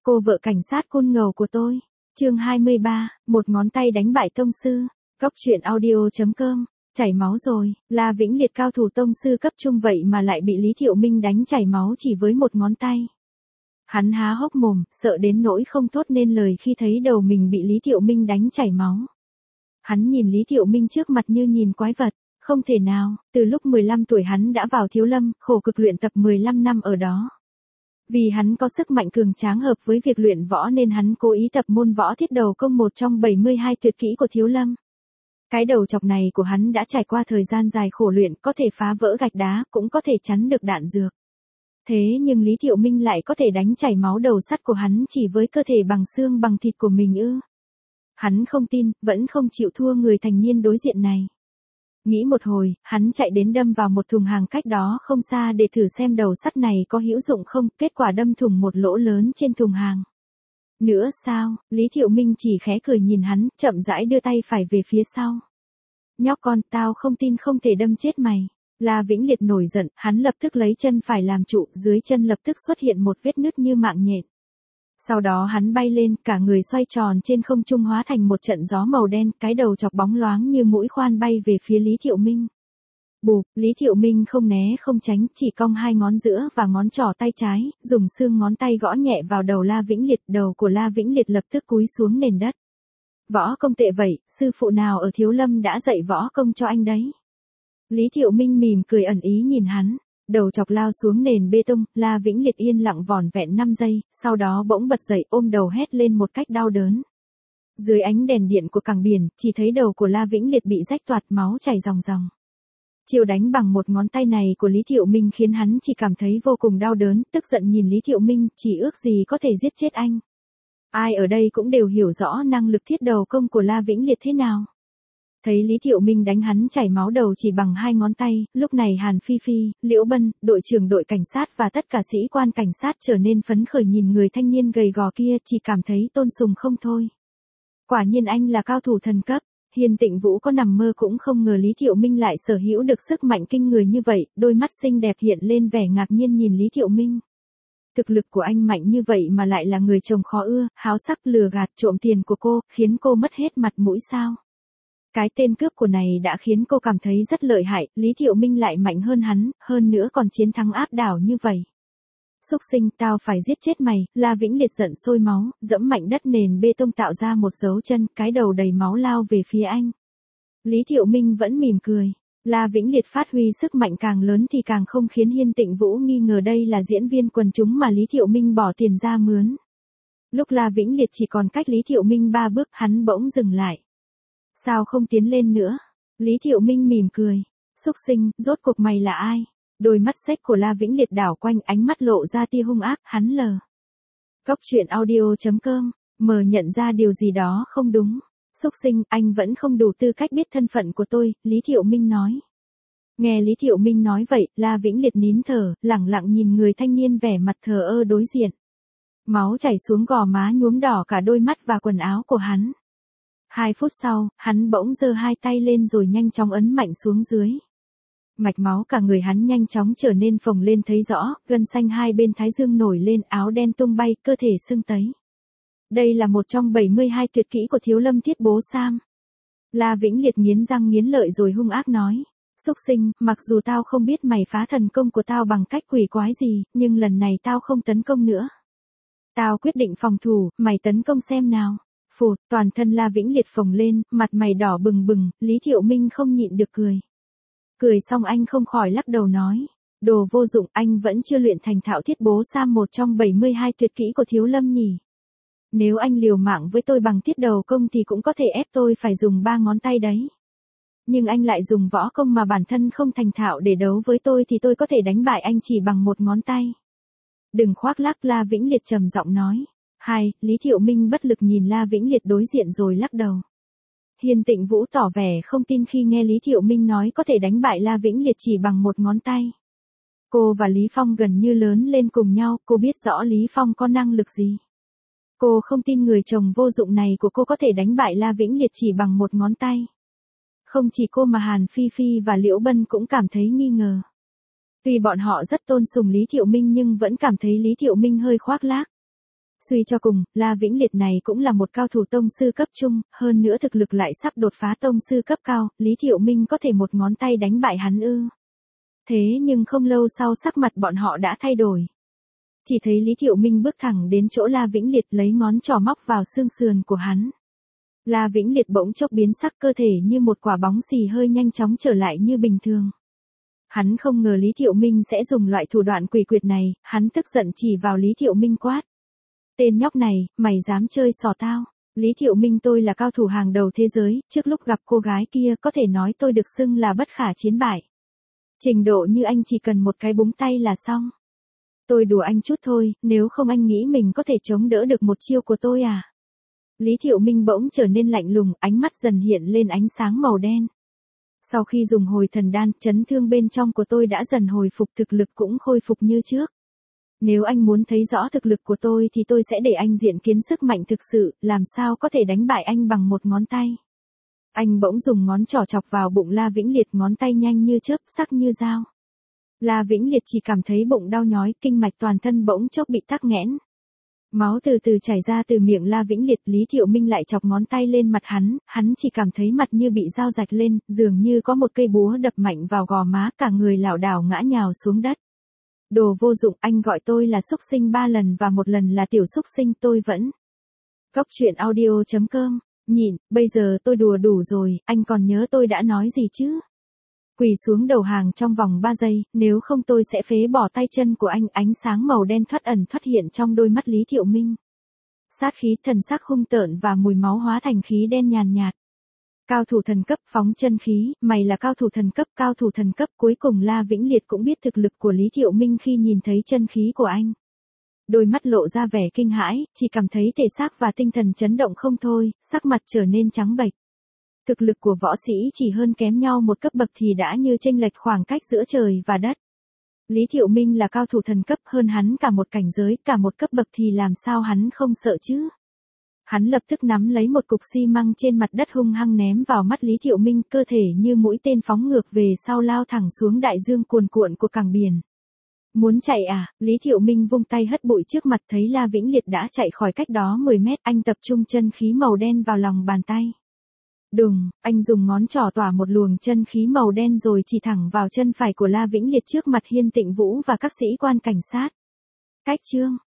Cô vợ cảnh sát côn ngầu của tôi. Chương 23, một ngón tay đánh bại tông sư. Góc truyện audio.com. Chảy máu rồi, La Vĩnh Liệt cao thủ tông sư cấp trung vậy mà lại bị Lý Thiệu Minh đánh chảy máu chỉ với một ngón tay. Hắn há hốc mồm, sợ đến nỗi không thốt nên lời khi thấy đầu mình bị Lý Thiệu Minh đánh chảy máu. Hắn nhìn Lý Thiệu Minh trước mặt như nhìn quái vật, không thể nào, từ lúc 15 tuổi hắn đã vào Thiếu Lâm, khổ cực luyện tập 15 năm ở đó. Vì hắn có sức mạnh cường tráng hợp với việc luyện võ nên hắn cố ý tập môn võ thiết đầu công một trong 72 tuyệt kỹ của Thiếu Lâm. Cái đầu chọc này của hắn đã trải qua thời gian dài khổ luyện, có thể phá vỡ gạch đá, cũng có thể chắn được đạn dược. Thế nhưng Lý Thiệu Minh lại có thể đánh chảy máu đầu sắt của hắn chỉ với cơ thể bằng xương bằng thịt của mình ư? Hắn không tin, vẫn không chịu thua người thành niên đối diện này. Nghĩ một hồi, hắn chạy đến đâm vào một thùng hàng cách đó không xa để thử xem đầu sắt này có hữu dụng không, kết quả đâm thủng một lỗ lớn trên thùng hàng. Nữa sao, Lý Thiệu Minh chỉ khẽ cười nhìn hắn, chậm rãi đưa tay phải về phía sau. Nhóc con, tao không tin không thể đâm chết mày. La Vĩnh Liệt nổi giận, hắn lập tức lấy chân phải làm trụ, dưới chân lập tức xuất hiện một vết nứt như mạng nhện. Sau đó hắn bay lên, cả người xoay tròn trên không trung hóa thành một trận gió màu đen, cái đầu chọc bóng loáng như mũi khoan bay về phía Lý Thiệu Minh. Bụp, Lý Thiệu Minh không né không tránh, chỉ cong hai ngón giữa và ngón trỏ tay trái, dùng xương ngón tay gõ nhẹ vào đầu La Vĩnh Liệt, đầu của La Vĩnh Liệt lập tức cúi xuống nền đất. Võ công tệ vậy, sư phụ nào ở Thiếu Lâm đã dạy võ công cho anh đấy? Lý Thiệu Minh mỉm cười ẩn ý nhìn hắn. Đầu chọc lao xuống nền bê tông, La Vĩnh Liệt yên lặng vỏn vẹn 5 giây, sau đó bỗng bật dậy ôm đầu hét lên một cách đau đớn. Dưới ánh đèn điện của cảng biển, chỉ thấy đầu của La Vĩnh Liệt bị rách toạc, máu chảy ròng ròng. Chiêu đánh bằng một ngón tay này của Lý Thiệu Minh khiến hắn chỉ cảm thấy vô cùng đau đớn, tức giận nhìn Lý Thiệu Minh, chỉ ước gì có thể giết chết anh. Ai ở đây cũng đều hiểu rõ năng lực thiết đầu công của La Vĩnh Liệt thế nào. Thấy Lý Thiệu Minh đánh hắn chảy máu đầu chỉ bằng hai ngón tay, lúc này Hàn Phi Phi, Liễu Bân, đội trưởng đội cảnh sát và tất cả sĩ quan cảnh sát trở nên phấn khởi nhìn người thanh niên gầy gò kia, chỉ cảm thấy tôn sùng không thôi. Quả nhiên anh là cao thủ thần cấp. Hiên Tịnh Vũ có nằm mơ cũng không ngờ Lý Thiệu Minh lại sở hữu được sức mạnh kinh người như vậy, đôi mắt xinh đẹp hiện lên vẻ ngạc nhiên nhìn Lý Thiệu Minh. Thực lực của anh mạnh như vậy mà lại là người chồng khó ưa, háo sắc lừa gạt trộm tiền của cô, khiến cô mất hết mặt mũi sao? Cái tên cướp của này đã khiến cô cảm thấy rất lợi hại, Lý Thiệu Minh lại mạnh hơn hắn, hơn nữa còn chiến thắng áp đảo như vậy. Xúc sinh, tao phải giết chết mày, La Vĩnh Liệt giận sôi máu, dẫm mạnh đất nền bê tông tạo ra một dấu chân, cái đầu đầy máu lao về phía anh. Lý Thiệu Minh vẫn mỉm cười. La Vĩnh Liệt phát huy sức mạnh càng lớn thì càng không khiến Hiên Tịnh Vũ nghi ngờ đây là diễn viên quần chúng mà Lý Thiệu Minh bỏ tiền ra mướn. Lúc La Vĩnh Liệt chỉ còn cách Lý Thiệu Minh 3 bước, hắn bỗng dừng lại. Sao không tiến lên nữa? Lý Thiệu Minh mỉm cười. Xúc sinh, rốt cuộc mày là ai? Đôi mắt xếch của La Vĩnh Liệt đảo quanh, ánh mắt lộ ra tia hung ác, hắn lờ. Góc truyện audio.com, mờ nhận ra điều gì đó không đúng. Xúc sinh, anh vẫn không đủ tư cách biết thân phận của tôi, Lý Thiệu Minh nói. Nghe Lý Thiệu Minh nói vậy, La Vĩnh Liệt nín thở, lẳng lặng nhìn người thanh niên vẻ mặt thờ ơ đối diện. Máu chảy xuống gò má nhuốm đỏ cả đôi mắt và quần áo của hắn. 2 phút sau, hắn bỗng giơ hai tay lên rồi nhanh chóng ấn mạnh xuống dưới. Mạch máu cả người hắn nhanh chóng trở nên phồng lên thấy rõ, gân xanh hai bên thái dương nổi lên, áo đen tung bay, cơ thể sưng tấy. Đây là một trong 72 tuyệt kỹ của Thiếu Lâm Thiết Bố Sam. La Vĩnh Liệt nghiến răng nghiến lợi rồi hung ác nói. Xúc sinh, mặc dù tao không biết mày phá thần công của tao bằng cách quỷ quái gì, nhưng lần này tao không tấn công nữa. Tao quyết định phòng thủ, mày tấn công xem nào. Phụt, toàn thân La Vĩnh Liệt phồng lên, mặt mày đỏ bừng bừng, Lý Thiệu Minh không nhịn được cười. Cười xong anh không khỏi lắc đầu nói. Đồ vô dụng, anh vẫn chưa luyện thành thạo Thiết Bố Sam một trong 72 tuyệt kỹ của Thiếu Lâm nhỉ. Nếu anh liều mạng với tôi bằng thiết đầu công thì cũng có thể ép tôi phải dùng 3 ngón tay đấy. Nhưng anh lại dùng võ công mà bản thân không thành thạo để đấu với tôi thì tôi có thể đánh bại anh chỉ bằng một ngón tay. Đừng khoác lác, La Vĩnh Liệt trầm giọng nói. Lý Thiệu Minh bất lực nhìn La Vĩnh Liệt đối diện rồi lắc đầu. Hiên Tịnh Vũ tỏ vẻ không tin khi nghe Lý Thiệu Minh nói có thể đánh bại La Vĩnh Liệt chỉ bằng một ngón tay. Cô và Lý Phong gần như lớn lên cùng nhau, cô biết rõ Lý Phong có năng lực gì. Cô không tin người chồng vô dụng này của cô có thể đánh bại La Vĩnh Liệt chỉ bằng một ngón tay. Không chỉ cô mà Hàn Phi Phi và Liễu Bân cũng cảm thấy nghi ngờ. Tuy bọn họ rất tôn sùng Lý Thiệu Minh nhưng vẫn cảm thấy Lý Thiệu Minh hơi khoác lác. Suy cho cùng, La Vĩnh Liệt này cũng là một cao thủ tông sư cấp trung, hơn nữa thực lực lại sắp đột phá tông sư cấp cao, Lý Thiệu Minh có thể một ngón tay đánh bại hắn ư. Thế nhưng không lâu sau sắc mặt bọn họ đã thay đổi. Chỉ thấy Lý Thiệu Minh bước thẳng đến chỗ La Vĩnh Liệt lấy ngón trỏ móc vào xương sườn của hắn. La Vĩnh Liệt bỗng chốc biến sắc, cơ thể như một quả bóng xì hơi nhanh chóng trở lại như bình thường. Hắn không ngờ Lý Thiệu Minh sẽ dùng loại thủ đoạn quỷ quyệt này, hắn tức giận chỉ vào Lý Thiệu Minh quát. Tên nhóc này, mày dám chơi xỏ tao. Lý Thiệu Minh, tôi là cao thủ hàng đầu thế giới, trước lúc gặp cô gái kia có thể nói tôi được xưng là bất khả chiến bại. Trình độ như anh chỉ cần một cái búng tay là xong. Tôi đùa anh chút thôi, nếu không anh nghĩ mình có thể chống đỡ được một chiêu của tôi à? Lý Thiệu Minh bỗng trở nên lạnh lùng, ánh mắt dần hiện lên ánh sáng màu đen. Sau khi dùng hồi thần đan, chấn thương bên trong của tôi đã dần hồi phục, thực lực cũng khôi phục như trước. Nếu anh muốn thấy rõ thực lực của tôi thì tôi sẽ để anh diện kiến sức mạnh thực sự, làm sao có thể đánh bại anh bằng một ngón tay. Anh bỗng dùng ngón trỏ chọc vào bụng La Vĩnh Liệt, ngón tay nhanh như chớp, sắc như dao. La Vĩnh Liệt chỉ cảm thấy bụng đau nhói, kinh mạch toàn thân bỗng chốc bị tắc nghẽn. Máu từ từ chảy ra từ miệng La Vĩnh Liệt, Lý Thiệu Minh lại chọc ngón tay lên mặt hắn chỉ cảm thấy mặt như bị dao rạch lên, dường như có một cây búa đập mạnh vào gò má, cả người lảo đảo ngã nhào xuống đất. Đồ vô dụng, anh gọi tôi là xúc sinh 3 lần và một lần là tiểu xúc sinh, tôi vẫn. Góc truyện audio.com, nhịn, bây giờ tôi đùa đủ rồi, anh còn nhớ tôi đã nói gì chứ? Quỳ xuống đầu hàng trong vòng 3 giây, nếu không tôi sẽ phế bỏ tay chân của anh. Ánh sáng màu đen thoắt ẩn thoắt hiện trong đôi mắt Lý Thiệu Minh. Sát khí, thần sắc hung tợn và mùi máu hóa thành khí đen nhàn nhạt. Cao thủ thần cấp, phóng chân khí, mày là cao thủ thần cấp, cao thủ thần cấp. Cuối cùng La Vĩnh Liệt cũng biết thực lực của Lý Thiệu Minh khi nhìn thấy chân khí của anh. Đôi mắt lộ ra vẻ kinh hãi, chỉ cảm thấy thể xác và tinh thần chấn động không thôi, sắc mặt trở nên trắng bệch. Thực lực của võ sĩ chỉ hơn kém nhau một cấp bậc thì đã như chênh lệch khoảng cách giữa trời và đất. Lý Thiệu Minh là cao thủ thần cấp, hơn hắn cả một cảnh giới, cả một cấp bậc thì làm sao hắn không sợ chứ? Hắn lập tức nắm lấy một cục xi măng trên mặt đất hung hăng ném vào mắt Lý Thiệu Minh, cơ thể như mũi tên phóng ngược về sau lao thẳng xuống đại dương cuồn cuộn của cảng biển. Muốn chạy à? Lý Thiệu Minh vung tay hất bụi trước mặt, thấy La Vĩnh Liệt đã chạy khỏi cách đó 10 mét, anh tập trung chân khí màu đen vào lòng bàn tay. Đùng, anh dùng ngón trỏ tỏa một luồng chân khí màu đen rồi chỉ thẳng vào chân phải của La Vĩnh Liệt trước mặt Hiên Tịnh Vũ và các sĩ quan cảnh sát. Cách chương